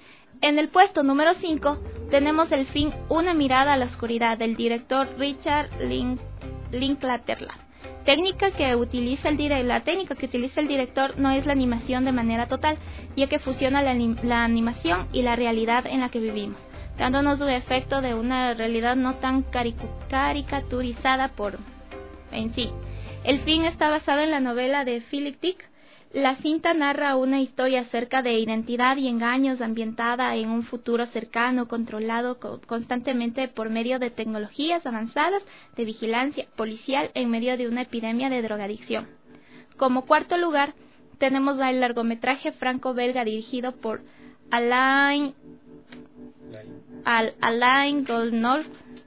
En el puesto número cinco tenemos el film Una mirada a la oscuridad del director Richard Link- Linklater. Técnica que utiliza el dire- la técnica que utiliza el director no es la animación de manera total, ya que fusiona la, anim- la animación y la realidad en la que vivimos, dándonos un efecto de una realidad no tan caricu- caricaturizada por en sí. El film está basado en la novela de Philip Dick. La cinta narra una historia acerca de identidad y engaños, ambientada en un futuro cercano, controlado co- constantemente por medio de tecnologías avanzadas de vigilancia policial en medio de una epidemia de drogadicción. Como cuarto lugar, tenemos el largometraje franco-belga dirigido por Alain, Al, Alain Goldnorf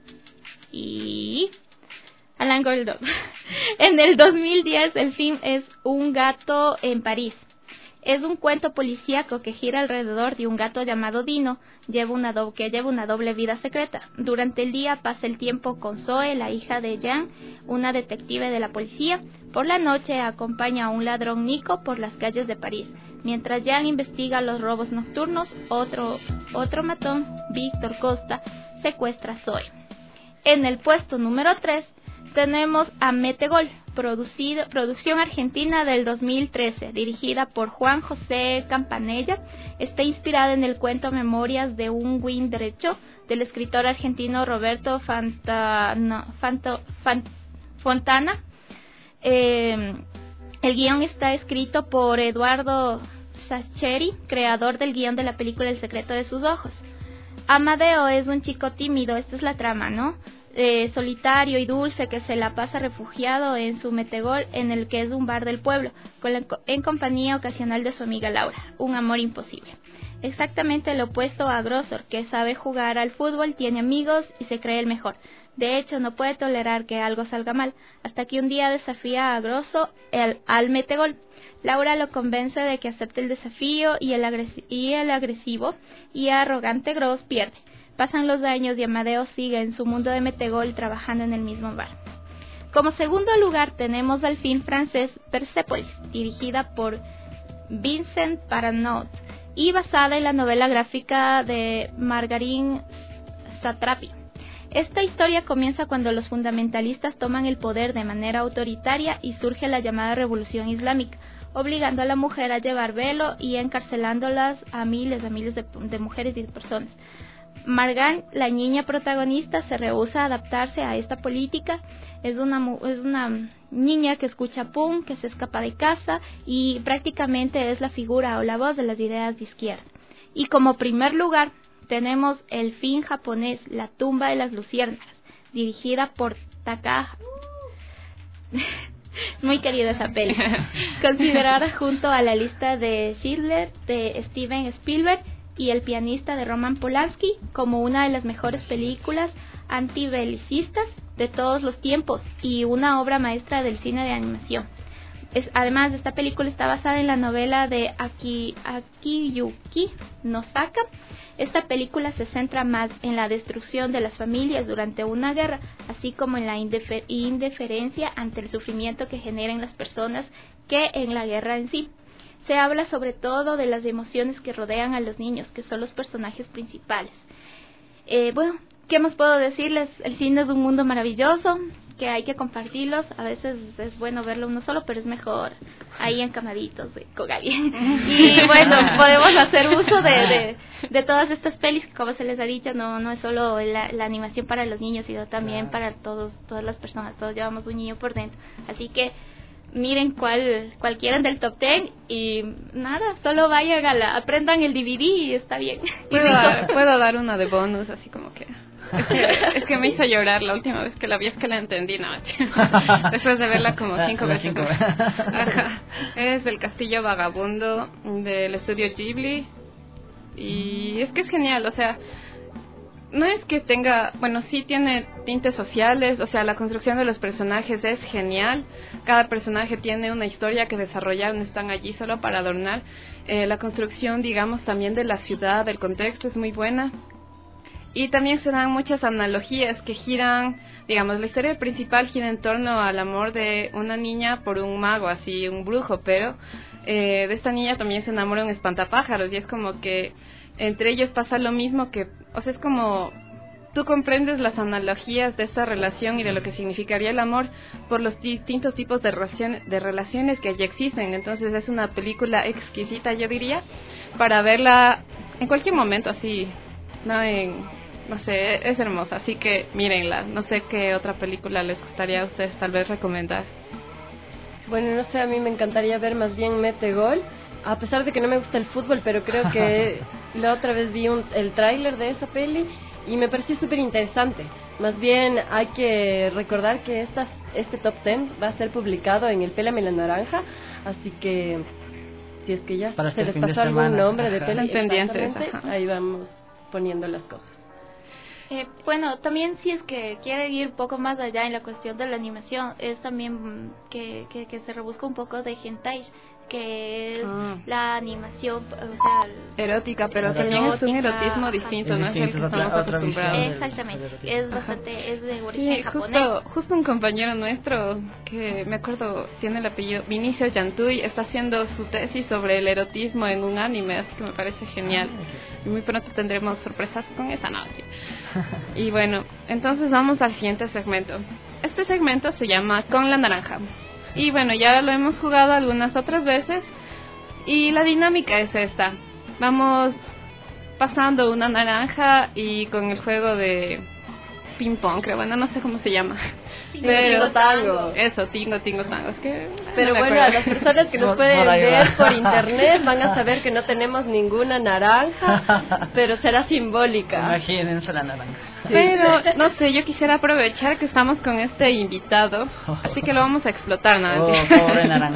y... Alain Goldorf. En el dos mil diez el film es Un gato en París, Es un cuento policíaco que gira alrededor de un gato llamado Dino, lleva una do- que lleva una doble vida secreta. Durante el día pasa el tiempo con Zoe, la hija de Jan, una detective de la policía. Por la noche acompaña a un ladrón Nico por las calles de París. Mientras Jan investiga los robos nocturnos, otro, otro matón, Víctor Costa, secuestra a Zoe. En el puesto número tres tenemos a Metegol, producido, producción argentina del dos mil trece, dirigida por Juan José Campanella. Está inspirada en el cuento Memorias de un Win Derecho del escritor argentino Roberto Fanta, no, Fanto, Fan, Fontana. Eh, el guión está escrito por Eduardo Sacheri, creador del guión de la película El secreto de sus ojos. Amadeo es un chico tímido, esta es la trama, ¿no? Eh, solitario y dulce que se la pasa refugiado en su Metegol, en el que es un bar del pueblo, con la, en compañía ocasional de su amiga Laura, un amor imposible. Exactamente lo opuesto a Grosor, que sabe jugar al fútbol, tiene amigos y se cree el mejor. De hecho, no puede tolerar que algo salga mal, hasta que un día desafía a Grosso el, al Metegol. Laura lo convence de que acepte el desafío y el, agresi- y el agresivo y arrogante Gross pierde. Pasan los años y Amadeo sigue en su mundo de Metegol trabajando en el mismo bar. Como segundo lugar tenemos al film francés Persepolis, dirigida por Vincent Paranot y basada en la novela gráfica de Marguerite Satrapi. Esta historia comienza cuando los fundamentalistas toman el poder de manera autoritaria y surge la llamada Revolución Islámica, obligando a la mujer a llevar velo y encarcelándolas a miles, a miles de, de mujeres y de personas. Margan, la niña protagonista, se rehúsa a adaptarse a esta política. Es una, es una niña que escucha punk, que se escapa de casa y prácticamente es la figura o la voz de las ideas de izquierda. Y como primer lugar tenemos el film japonés La tumba de las luciérnagas, dirigida por Taka. Muy querida esa peli. Considerada junto a La lista de Schindler de Steven Spielberg y El pianista de Roman Polanski como una de las mejores películas antibelicistas de todos los tiempos y una obra maestra del cine de animación. Es, además, esta película está basada en la novela de Aki, Akiyuki Nosaka. Esta película se centra más en la destrucción de las familias durante una guerra, así como en la indifer- indiferencia ante el sufrimiento que generan las personas que en la guerra en sí. Se habla sobre todo de las emociones que rodean a los niños, que son los personajes principales. Eh, bueno, ¿qué más puedo decirles? El cine es un mundo maravilloso, que hay que compartirlos. A veces es bueno verlo uno solo, pero es mejor ahí encamaditos de, con alguien. Y bueno, podemos hacer uso de, de, de todas estas pelis, que como se les ha dicho, no, no es solo la, la animación para los niños, sino también para todos, todas las personas. Todos llevamos un niño por dentro. Así que miren cuál, cuál quieran del top ten y nada, solo vayan a la, aprendan el D V D y está bien. ¿Puedo, dar, puedo dar una de bonus, así como que... Es que, es que me hizo llorar la última vez que la vi, es que la entendí, no. Después de verla como cinco veces. Cinco. Ajá. Es El Castillo Vagabundo del estudio Ghibli y es que es genial, o sea, no es que tenga, bueno, sí tiene tintes sociales, o sea, la construcción de los personajes es genial. Cada personaje tiene una historia que desarrollar, no están allí solo para adornar. Eh, la construcción, digamos, también de la ciudad, del contexto es muy buena. Y también se dan muchas analogías que giran, digamos, la historia principal gira en torno al amor de una niña por un mago, así, un brujo, pero eh, de esta niña también se enamora un espantapájaros y es como que entre ellos pasa lo mismo que, o sea, es como tú comprendes las analogías de esta relación y de lo que significaría el amor por los distintos tipos de, relación, de relaciones que allí existen. Entonces es una película exquisita, yo diría, para verla en cualquier momento, así, no en... No sé, es hermosa, así que mírenla. No sé qué otra película les gustaría a ustedes tal vez recomendar. Bueno, no sé, a mí me encantaría ver más bien Metegol, a pesar de que no me gusta el fútbol, pero creo que la otra vez vi un, el tráiler de esa peli y me pareció súper interesante. Más bien hay que recordar que esta, este top ten va a ser publicado en el Pélame la Naranja, así que si es que ya Para se este les pasó algún nombre de peli, pendientes, ahí vamos poniendo las cosas. Eh, bueno, también si es que quiere ir un poco más allá en la cuestión de la animación, es también que, que, que se rebusca un poco de hentai. que es Ah. la animación, o sea, Erótica, pero también es un erotismo distinto, Es no es el distinto, que es otra- estamos otra visión acostumbrados. del- exactamente, del erotismo. es bastante, es de origen Sí, japonés. justo, justo un compañero nuestro que me acuerdo tiene el apellido Vinicio Yantuy, está haciendo su tesis sobre el erotismo en un anime, así que me parece genial. Y muy pronto tendremos sorpresas con esa noche. Y bueno, entonces vamos al siguiente segmento. Este segmento se llama Con la Naranja. Y bueno, ya lo hemos jugado algunas otras veces. Y la dinámica es esta. Vamos pasando una naranja y con el juego de ping pong, creo, bueno, no sé cómo se llama. Tingo, tingo, tango. Eso, tingo, tingo, tango. Es que Pero no me bueno, a acuerdo. las personas que nos Por- pueden por ahí ver va. por internet van a saber que no tenemos ninguna naranja, pero será simbólica. Imagínense la naranja. Pero, no sé, yo quisiera aprovechar que estamos con este invitado, así que lo vamos a explotar, ¿no? Oh, pobre naranja.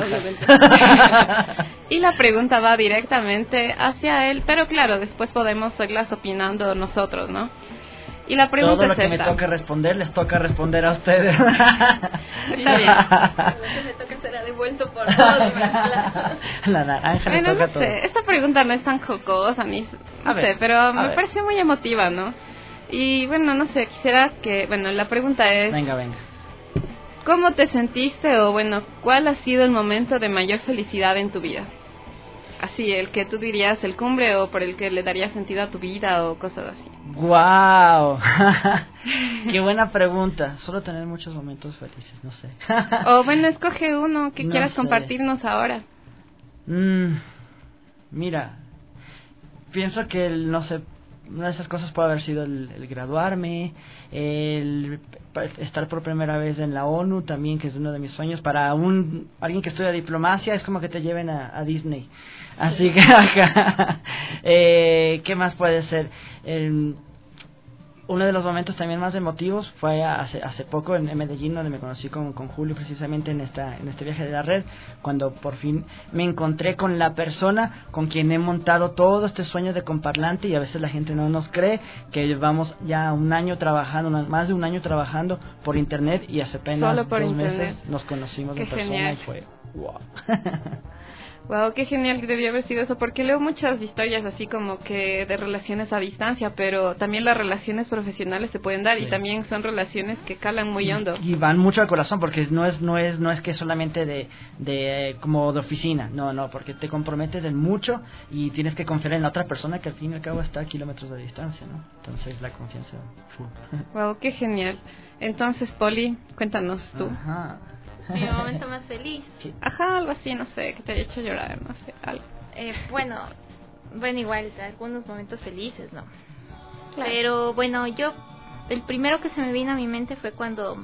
Y la pregunta va directamente hacia él, pero claro, después podemos seguirlas opinando nosotros, ¿no? Y la pregunta Todo lo es que me esta. toque responder, les toca responder a ustedes. Está bien. Lo que me toca será devuelto por todo. La naranja le Bueno, toca no todo. sé, esta pregunta no es tan jocosa, ni, no A ver, sé, pero a me ver. parece muy emotiva, ¿no? Y bueno, no sé, quisiera que, bueno, la pregunta es, Venga, venga. ¿cómo te sentiste o bueno, cuál ha sido el momento de mayor felicidad en tu vida? Así, el que tú dirías el cumbre o por el que le daría sentido a tu vida o cosas así. ¡Guau! ¡Qué buena pregunta! Solo tener muchos momentos felices, no sé. O bueno, escoge uno que No quieras sé. compartirnos ahora. Mm, mira, pienso que, el, no sé, una de esas cosas puede haber sido el, el graduarme, el p- estar por primera vez en la ONU también, que es uno de mis sueños. Para un alguien que estudia diplomacia es como que te lleven a, a Disney. Así que, acá, eh, ¿qué más puede ser? El, uno de los momentos también más emotivos fue hace hace poco en, en Medellín, donde me conocí con, con Julio precisamente en esta en este viaje de la red, cuando por fin me encontré con la persona con quien he montado todo este sueño de Comparlante. Y a veces la gente no nos cree que llevamos ya un año trabajando, una- más de un año trabajando por internet, y hace apenas Solo por dos internet. meses nos conocimos Qué en persona genial. y fue wow. Wow, qué genial que debió haber sido eso, porque leo muchas historias así como que de relaciones a distancia, pero también las relaciones profesionales se pueden dar y Sí. también son relaciones que calan muy hondo. Y van mucho al corazón, porque no es no es no es que solamente de de eh, como de oficina, no, no, porque te comprometes en mucho y tienes que confiar en la otra persona, que al fin y al cabo está a kilómetros de distancia, ¿no? Entonces la confianza full. Wow, qué genial. Entonces, Poli, cuéntanos tú. Ajá. Mi momento más feliz. Sí. Ajá, algo así, no sé, que te haya hecho llorar, no sé, algo. Eh, bueno, bueno, igual, algunos momentos felices, ¿no? Claro. Pero bueno, yo, el primero que se me vino a mi mente fue cuando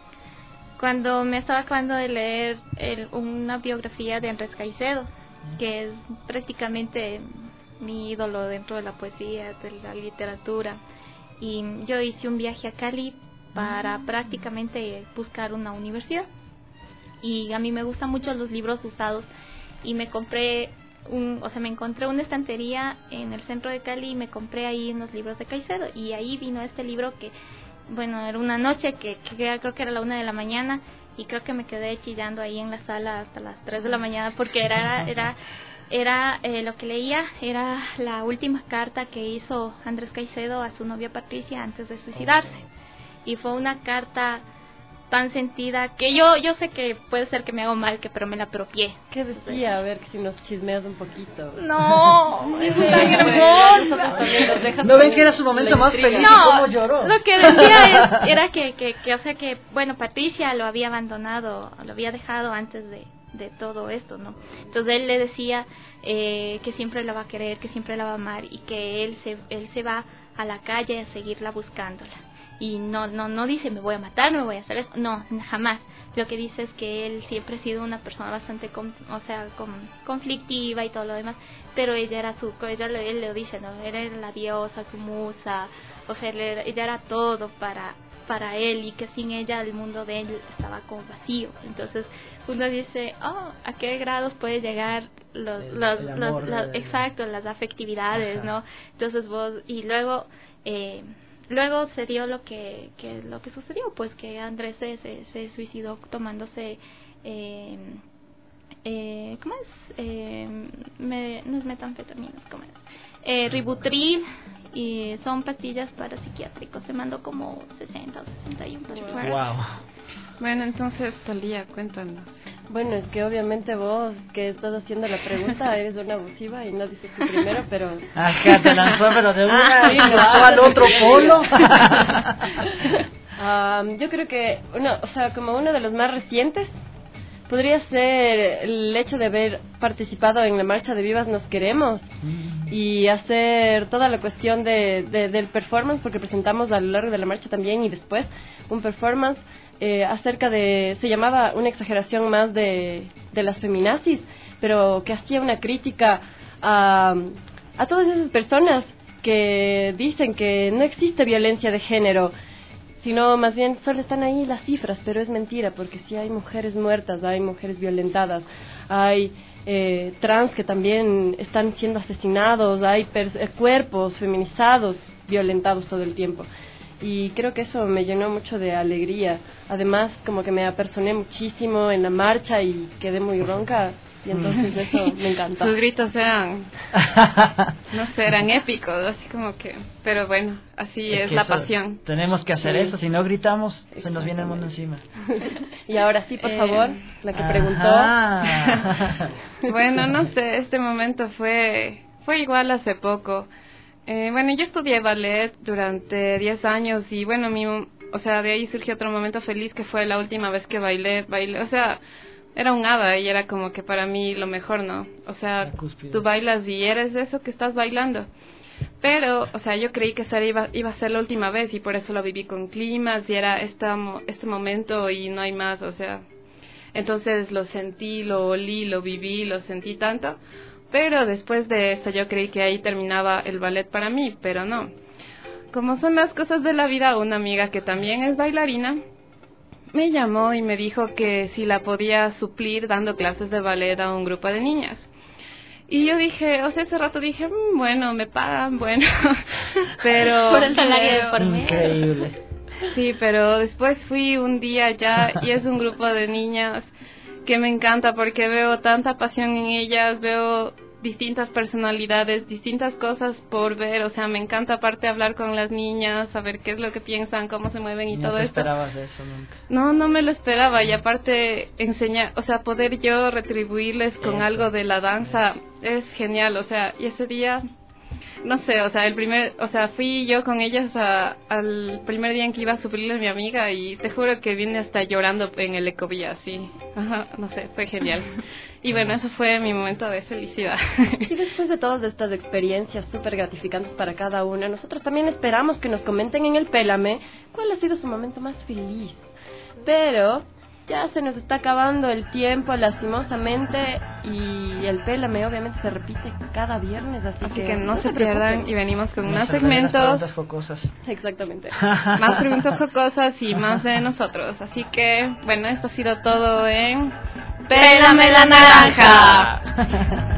cuando me estaba acabando de leer el, una biografía de Andrés Caicedo, que es prácticamente mi ídolo dentro de la poesía, de la literatura. Y yo hice un viaje a Cali para prácticamente buscar una universidad. Y a mí me gustan mucho los libros usados y me compré un, o sea, me encontré una estantería en el centro de Cali y me compré ahí unos libros de Caicedo, y ahí vino este libro que, bueno, era una noche que, que era- creo que era la una de la mañana, y creo que me quedé chillando ahí en la sala hasta las tres de la mañana, porque era era era eh, lo que leía era la última carta que hizo Andrés Caicedo a su novia Patricia antes de suicidarse, y fue una carta tan sentida que yo yo sé que puede ser que me hago mal, que pero me la apropié. ¿Qué decía? A ver si nos chismeas un poquito. No, es Sí, tan bueno, hermosa. nosotros también nos dejas ¿No ven con que era su momento la más intriga. feliz? No, ¿Cómo lloró? lo que decía es- era que, que, que, o sea que, bueno, Patricia lo había abandonado, lo había dejado antes de, de todo esto, ¿no? Entonces él le decía eh, que siempre la va a querer, que siempre la va a amar, y que él se, él se va a la calle a seguirla buscándola. Y no no no dice me voy a matar, me voy a hacer eso, no, jamás. Lo que dice es que él siempre ha sido una persona bastante con, o sea, con, conflictiva y todo lo demás, pero ella era su, ella le, él le dice, no, era la diosa, su musa, o sea, él era- ella era todo para para él, y que sin ella el mundo de él estaba como vacío. Entonces uno dice, oh, ¿a qué grados puede llegar los, El- los, el los- amor las- de- exacto, las afectividades, Ajá. ¿no? Entonces vos, y luego eh, luego se dio lo que, que lo que sucedió, pues que Andrés se, se, se suicidó tomándose eh, eh, ¿cómo es? Eh, me, no es metanfetamina, ¿cómo es? Eh, Ributril, y son pastillas para psiquiátricos. Se mandó como sesenta o sesenta y uno. Wow. wow. Bueno, entonces, Talía, cuéntanos. Bueno, es que obviamente vos, que estás haciendo la pregunta, eres una abusiva y no dices tú primero, pero... Acá te lanzó, pero de una ah, y nos fue al otro polo. um, yo creo que, uno, o sea, como uno de los más recientes, podría ser el hecho de haber participado en la marcha de Vivas Nos Queremos y hacer toda la cuestión de, de, del performance, porque presentamos a lo largo de la marcha también y después un performance eh, acerca de, se llamaba Una exageración más de, de las feminazis, pero que hacía una crítica a, a todas esas personas que dicen que no existe violencia de género, sino más bien solo están ahí las cifras, pero es mentira, porque sí hay mujeres muertas, hay mujeres violentadas, hay eh, trans que también están siendo asesinados, hay eh, cuerpos feminizados violentados todo el tiempo. Y creo que eso me llenó mucho de alegría. Además, como que me apersoné muchísimo en la marcha y quedé muy ronca. Y entonces eso me encantó. Sus gritos eran, no sé, eran épicos, así como que, pero bueno, así es, es la pasión. Tenemos que hacer sí. eso, si no gritamos, se nos viene el mundo encima. Y ahora sí, por eh, favor, la que preguntó. Bueno, no sé, este momento fue, fue igual hace poco. Eh, bueno, yo estudié ballet durante diez años y bueno, mi, o sea, de ahí surgió otro momento feliz que fue la última vez que bailé, bailé, o sea... Era un hada y era como que para mí lo mejor, ¿no? O sea, tú bailas y eres eso que estás bailando. Pero, o sea, yo creí que esa iba, iba a ser la última vez y por eso lo viví con climas y era esta, este momento y no hay más, o sea. Entonces lo sentí, lo olí, lo viví, lo sentí tanto. Pero después de eso yo creí que ahí terminaba el ballet para mí, pero no. Como son las cosas de la vida, una amiga que también es bailarina me llamó y me dijo que si la podía suplir dando clases de ballet a un grupo de niñas. Y yo dije, o sea, ese rato dije, mmm, bueno, me pagan, bueno, pero... Por el salario de por medio. Increíble. Sí, pero después fui un día ya y es un grupo de niñas que me encanta porque veo tanta pasión en ellas, veo distintas personalidades, distintas cosas por ver, o sea, me encanta aparte hablar con las niñas, saber qué es lo que piensan, cómo se mueven y no todo te esto. ¿No esperabas eso nunca? No, no me lo esperaba y aparte enseñar, o sea, poder yo retribuirles con eso. Algo de la danza es genial, o sea, y ese día, no sé, o sea, el primer, o sea, fui yo con ellas a, al primer día en que iba a suplirle a mi amiga y te juro que vine hasta llorando en el Ecovía, así, ajá, no sé, fue genial. Y bueno, eso fue mi momento de felicidad. Y después de todas estas experiencias súper gratificantes para cada una, nosotros también esperamos que nos comenten en el Pélame cuál ha sido su momento más feliz. Pero ya se nos está acabando el tiempo, lastimosamente, y el Pélame obviamente se repite cada viernes, así, así que, que no, no se, se pierdan y venimos con no más segmentos. Preguntas jocosas. Exactamente. Más preguntas jocosas y más de nosotros. Así que, bueno, esto ha sido todo en... ¡Pélame la naranja!